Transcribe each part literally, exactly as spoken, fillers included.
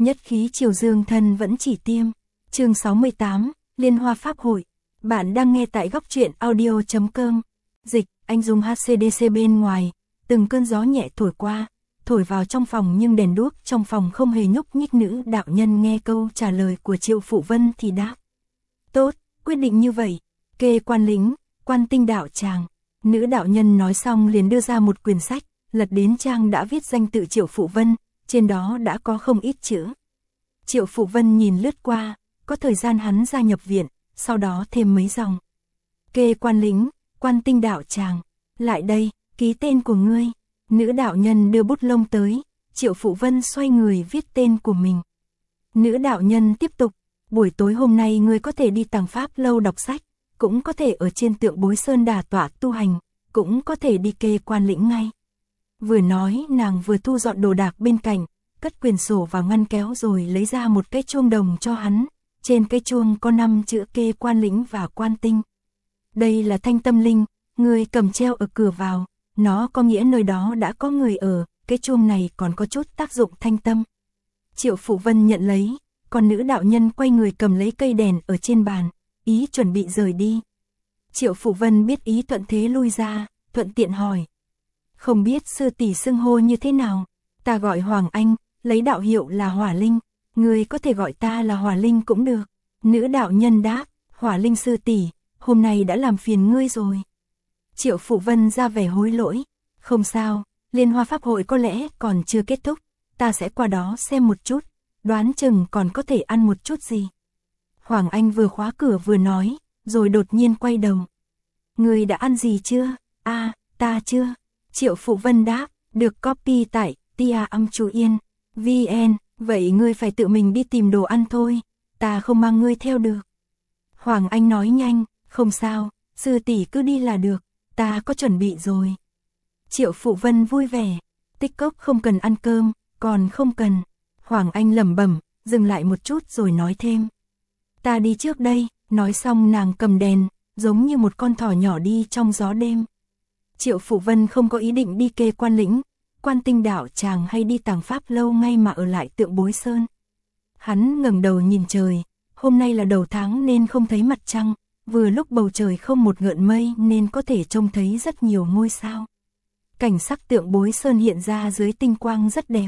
Nhất khí triều dương thân vẫn chỉ tiêm. Chương sáu mươi tám, Liên Hoa Pháp Hội. Bạn đang nghe tại góc truyện audio chấm com. Dịch, anh dùng hát xê đê xê bên ngoài, từng cơn gió nhẹ thổi qua, thổi vào trong phòng nhưng đèn đuốc trong phòng không hề nhúc nhích. Nữ đạo nhân nghe câu trả lời của Triệu Phụ Vân thì đáp. Tốt, quyết định như vậy, kê quan lính, quan tinh đạo tràng. Nữ đạo nhân nói xong liền đưa ra một quyển sách, lật đến trang đã viết danh tự Triệu Phụ Vân, trên đó đã có không ít chữ. Triệu Phụ Vân nhìn lướt qua, có thời gian hắn gia nhập viện, sau đó thêm mấy dòng. Kê quan lính, quan tinh đạo tràng, lại đây, ký tên của ngươi. Nữ đạo nhân đưa bút lông tới, Triệu Phụ Vân xoay người viết tên của mình. Nữ đạo nhân tiếp tục, buổi tối hôm nay ngươi có thể đi Tàng Pháp lâu đọc sách, cũng có thể ở trên Tượng Bối Sơn đà tọa tu hành, cũng có thể đi kê quan lĩnh ngay. Vừa nói nàng vừa thu dọn đồ đạc bên cạnh, cất quyển sổ vào ngăn kéo rồi lấy ra một cái chuông đồng cho hắn, trên cái chuông có năm chữ kê quan lĩnh và quan tinh. Đây là thanh tâm linh, ngươi cầm treo ở cửa vào, nó có nghĩa nơi đó đã có người ở, cái chuông này còn có chút tác dụng thanh tâm. Triệu Phụ Vân nhận lấy, còn nữ đạo nhân quay người cầm lấy cây đèn ở trên bàn, ý chuẩn bị rời đi. Triệu Phụ Vân biết ý thuận thế lui ra, thuận tiện hỏi. Không biết sư tỷ xưng hô như thế nào? Ta gọi Hoàng Anh, lấy đạo hiệu là Hỏa Linh, ngươi có thể gọi ta là Hỏa Linh cũng được. Nữ đạo nhân đáp, Hỏa Linh sư tỷ, hôm nay đã làm phiền ngươi rồi. Triệu Phụ Vân ra vẻ hối lỗi, không sao, Liên Hoa Pháp Hội có lẽ còn chưa kết thúc, ta sẽ qua đó xem một chút, đoán chừng còn có thể ăn một chút gì. Hoàng Anh vừa khóa cửa vừa nói, rồi đột nhiên quay đầu. Ngươi đã ăn gì chưa? A, à, ta chưa. Triệu Phụ Vân đáp, được copy tại tia âm chú yên, vn, vậy ngươi phải tự mình đi tìm đồ ăn thôi, ta không mang ngươi theo được. Hoàng Anh nói nhanh, không sao, sư tỷ cứ đi là được, ta có chuẩn bị rồi. Triệu Phụ Vân vui vẻ, tích cốc không cần ăn cơm, còn không cần. Hoàng Anh lẩm bẩm, dừng lại một chút rồi nói thêm. Ta đi trước đây, nói xong nàng cầm đèn, giống như một con thỏ nhỏ đi trong gió đêm. Triệu Phụ Vân không có ý định đi kê quan lĩnh, quan tinh đạo tràng hay đi Tàng Pháp lâu ngay mà ở lại Tượng Bối Sơn. Hắn ngẩng đầu nhìn trời, hôm nay là đầu tháng nên không thấy mặt trăng, vừa lúc bầu trời không một gợn mây nên có thể trông thấy rất nhiều ngôi sao. Cảnh sắc Tượng Bối Sơn hiện ra dưới tinh quang rất đẹp.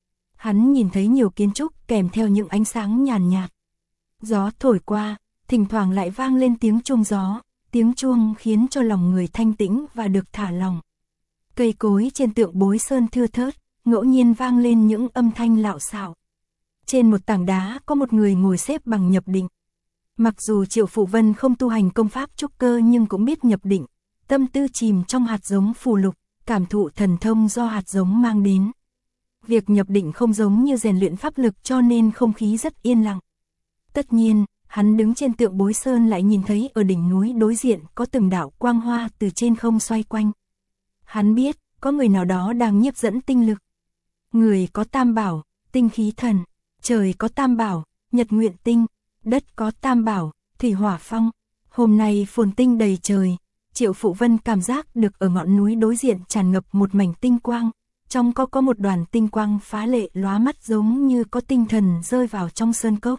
Hắn nhìn thấy nhiều kiến trúc kèm theo những ánh sáng nhàn nhạt. Gió thổi qua, thỉnh thoảng lại vang lên tiếng chuông gió, tiếng chuông khiến cho lòng người thanh tĩnh và được thả lòng. Cây cối trên Tượng Bối Sơn thưa thớt, ngẫu nhiên vang lên những âm thanh lạo xạo. Trên một tảng đá có một người ngồi xếp bằng nhập định. Mặc dù Triệu Phụ Vân không tu hành công pháp trúc cơ nhưng cũng biết nhập định, tâm tư chìm trong hạt giống phù lục, cảm thụ thần thông do hạt giống mang đến. Việc nhập định không giống như rèn luyện pháp lực cho nên không khí rất yên lặng. Tất nhiên, hắn đứng trên Tượng Bối Sơn lại nhìn thấy ở đỉnh núi đối diện có từng đạo quang hoa từ trên không xoay quanh. Hắn biết, có người nào đó đang nhiếp dẫn tinh lực. Người có tam bảo, tinh khí thần, trời có tam bảo, nhật nguyện tinh, đất có tam bảo, thủy hỏa phong. Hôm nay phồn tinh đầy trời, Triệu Phụ Vân cảm giác được ở ngọn núi đối diện tràn ngập một mảnh tinh quang. Trong có có một đoàn tinh quang phá lệ lóa mắt giống như có tinh thần rơi vào trong sơn cốc.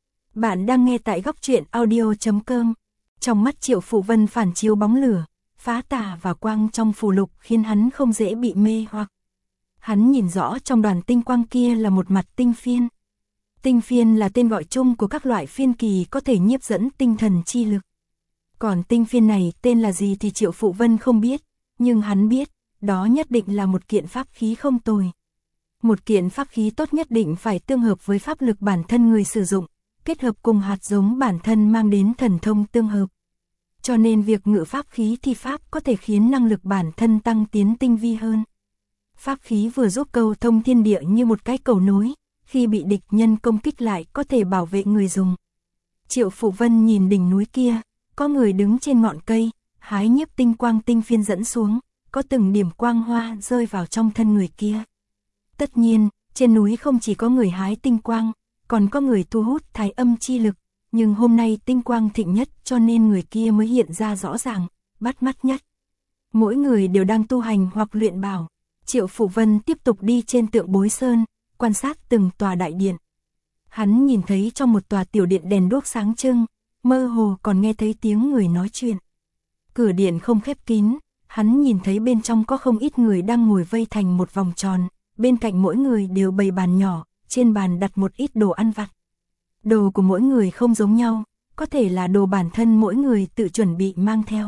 Bạn đang nghe tại góc truyện audio chấm com. Trong mắt Triệu Phụ Vân phản chiếu bóng lửa, phá tà và quang trong phù lục khiến hắn không dễ bị mê hoặc. Hắn nhìn rõ trong đoàn tinh quang kia là một mặt tinh phiên. Tinh phiên là tên gọi chung của các loại phiên kỳ có thể nhiếp dẫn tinh thần chi lực. Còn tinh phiên này tên là gì thì Triệu Phụ Vân không biết, nhưng hắn biết, đó nhất định là một kiện pháp khí không tồi. Một kiện pháp khí tốt nhất định phải tương hợp với pháp lực bản thân người sử dụng, kết hợp cùng hạt giống bản thân mang đến thần thông tương hợp. Cho nên việc ngự pháp khí thi pháp có thể khiến năng lực bản thân tăng tiến tinh vi hơn. Pháp khí vừa giúp cầu thông thiên địa như một cái cầu nối, khi bị địch nhân công kích lại có thể bảo vệ người dùng. Triệu Phụ Vân nhìn đỉnh núi kia, có người đứng trên ngọn cây, hái nhiếp tinh quang tinh phiên dẫn xuống, có từng điểm quang hoa rơi vào trong thân người kia. Tất nhiên, trên núi không chỉ có người hái tinh quang, còn có người thu hút thái âm chi lực, nhưng hôm nay tinh quang thịnh nhất cho nên người kia mới hiện ra rõ ràng, bắt mắt nhất. Mỗi người đều đang tu hành hoặc luyện bảo. Triệu Phụ Vân tiếp tục đi trên Tượng Bối Sơn, quan sát từng tòa đại điện. Hắn nhìn thấy trong một tòa tiểu điện đèn đuốc sáng trưng, mơ hồ còn nghe thấy tiếng người nói chuyện. Cửa điện không khép kín, hắn nhìn thấy bên trong có không ít người đang ngồi vây thành một vòng tròn, bên cạnh mỗi người đều bày bàn nhỏ, trên bàn đặt một ít đồ ăn vặt. Đồ của mỗi người không giống nhau, có thể là đồ bản thân mỗi người tự chuẩn bị mang theo.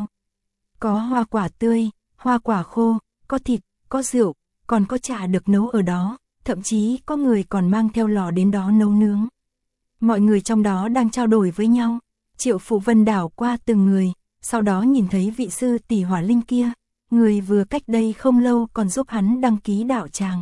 Có hoa quả tươi, hoa quả khô, có thịt, có rượu, còn có trà được nấu ở đó, thậm chí có người còn mang theo lò đến đó nấu nướng. Mọi người trong đó đang trao đổi với nhau. Triệu Phụ Vân đảo qua từng người, sau đó nhìn thấy vị sư tỷ Hỏa Linh kia, người vừa cách đây không lâu còn giúp hắn đăng ký đạo tràng.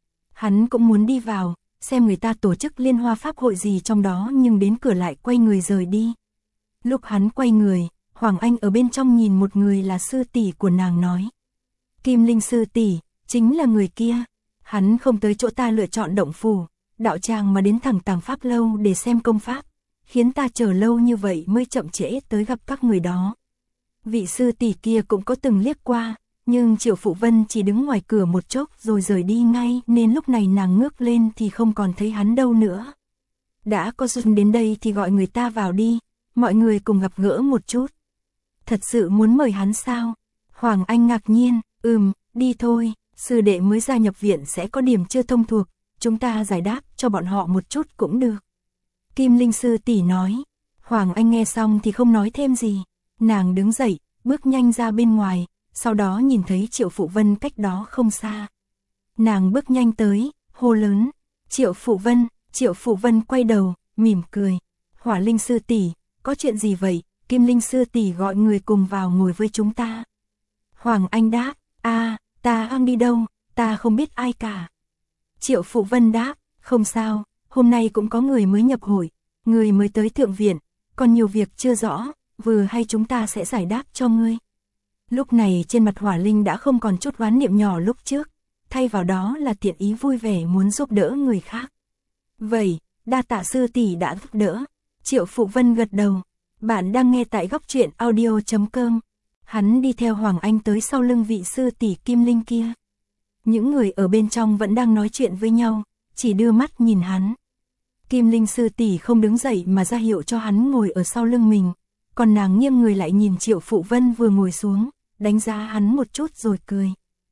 Hắn cũng muốn đi vào, xem người ta tổ chức liên hoa pháp hội gì trong đó, nhưng đến cửa lại quay người rời đi. Lúc hắn quay người, Hoàng Anh ở bên trong nhìn một người là sư tỷ của nàng nói. Kim Linh sư tỷ, chính là người kia. Hắn không tới chỗ ta lựa chọn động phủ, đạo tràng mà đến thẳng Tàng Pháp lâu để xem công pháp, khiến ta chờ lâu như vậy mới chậm trễ tới gặp các người đó. Vị sư tỷ kia cũng có từng liếc qua, nhưng Triệu Phụ Vân chỉ đứng ngoài cửa một chốc rồi rời đi ngay, nên lúc này nàng ngước lên thì không còn thấy hắn đâu nữa. Đã có duyên đến đây thì gọi người ta vào đi, mọi người cùng gặp gỡ một chút. Thật sự muốn mời hắn sao? Hoàng Anh ngạc nhiên, ừm, đi thôi, sư đệ mới gia nhập viện sẽ có điểm chưa thông thuộc, chúng ta giải đáp cho bọn họ một chút cũng được. Kim Linh sư tỷ nói. Hoàng Anh nghe xong thì không nói thêm gì, nàng đứng dậy, bước nhanh ra bên ngoài, sau đó nhìn thấy Triệu Phụ Vân cách đó không xa. Nàng bước nhanh tới, hô lớn, Triệu Phụ Vân. Triệu Phụ Vân quay đầu, mỉm cười. Hỏa Linh sư tỷ, có chuyện gì vậy? Kim Linh sư tỷ gọi người cùng vào ngồi với chúng ta. Hoàng Anh đáp, a, ta đang đi đâu, ta không biết ai cả. Triệu Phụ Vân đáp, không sao, hôm nay cũng có người mới nhập hội, người mới tới thượng viện, còn nhiều việc chưa rõ, vừa hay chúng ta sẽ giải đáp cho ngươi. Lúc này trên mặt Hỏa Linh đã không còn chút oán niệm nhỏ lúc trước, thay vào đó là thiện ý vui vẻ muốn giúp đỡ người khác. Vậy, đa tạ sư tỷ đã giúp đỡ. Triệu Phụ Vân gật đầu. Bạn đang nghe tại góc truyện audio chấm com. Hắn đi theo Hoàng Anh tới sau lưng vị sư tỷ Kim Linh kia. Những người ở bên trong vẫn đang nói chuyện với nhau, chỉ đưa mắt nhìn hắn. Kim Linh sư tỷ không đứng dậy mà ra hiệu cho hắn ngồi ở sau lưng mình, còn nàng nghiêng người lại nhìn Triệu Phụ Vân vừa ngồi xuống, đánh giá hắn một chút rồi cười.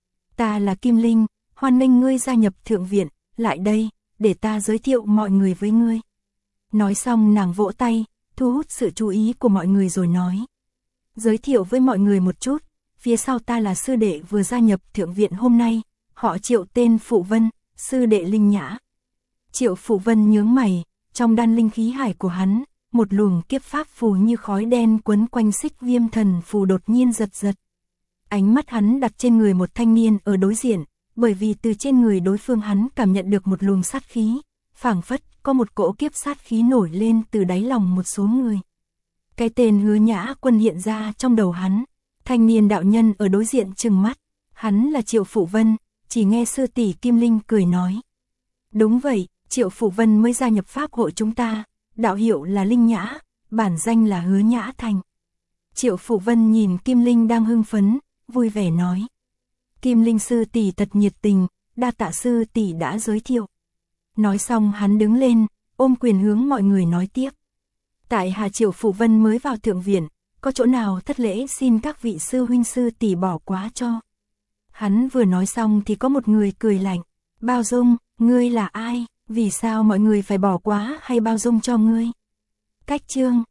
Ta là Kim Linh, hoan nghênh ngươi gia nhập thượng viện, lại đây, để ta giới thiệu mọi người với ngươi. Nói xong nàng vỗ tay, thu hút sự chú ý của mọi người rồi nói. Giới thiệu với mọi người một chút, phía sau ta là sư đệ vừa gia nhập thượng viện hôm nay, họ Triệu tên Phụ Vân, sư đệ Linh Nhã. Triệu Phụ Vân nhướng mày, trong đan linh khí hải của hắn, một luồng kiếp pháp phù như khói đen quấn quanh xích viêm thần phù đột nhiên giật giật. Ánh mắt hắn đặt trên người một thanh niên ở đối diện, bởi vì từ trên người đối phương hắn cảm nhận được một luồng sát khí, phảng phất có một cỗ kiếp sát khí nổi lên từ đáy lòng một số người. Cái tên Hứa Nhã Quân hiện ra trong đầu hắn, thanh niên đạo nhân ở đối diện trừng mắt, hắn là Triệu Phụ Vân, chỉ nghe sư tỷ Kim Linh cười nói. Đúng vậy, Triệu Phụ Vân mới gia nhập pháp hội chúng ta, đạo hiệu là Linh Nhã, bản danh là Hứa Nhã Thành. Triệu Phụ Vân nhìn Kim Linh đang hưng phấn, vui vẻ nói. Kim Linh sư tỷ thật nhiệt tình, đa tạ sư tỷ đã giới thiệu. Nói xong hắn đứng lên, ôm quyền hướng mọi người nói tiếp. Tại hạ Triệu Phụ Vân mới vào thượng viện, có chỗ nào thất lễ xin các vị sư huynh sư tỷ bỏ quá cho. Hắn vừa nói xong thì có một người cười lạnh. Bao dung, ngươi là ai? Vì sao mọi người phải bỏ quá hay bao dung cho ngươi? Cách chương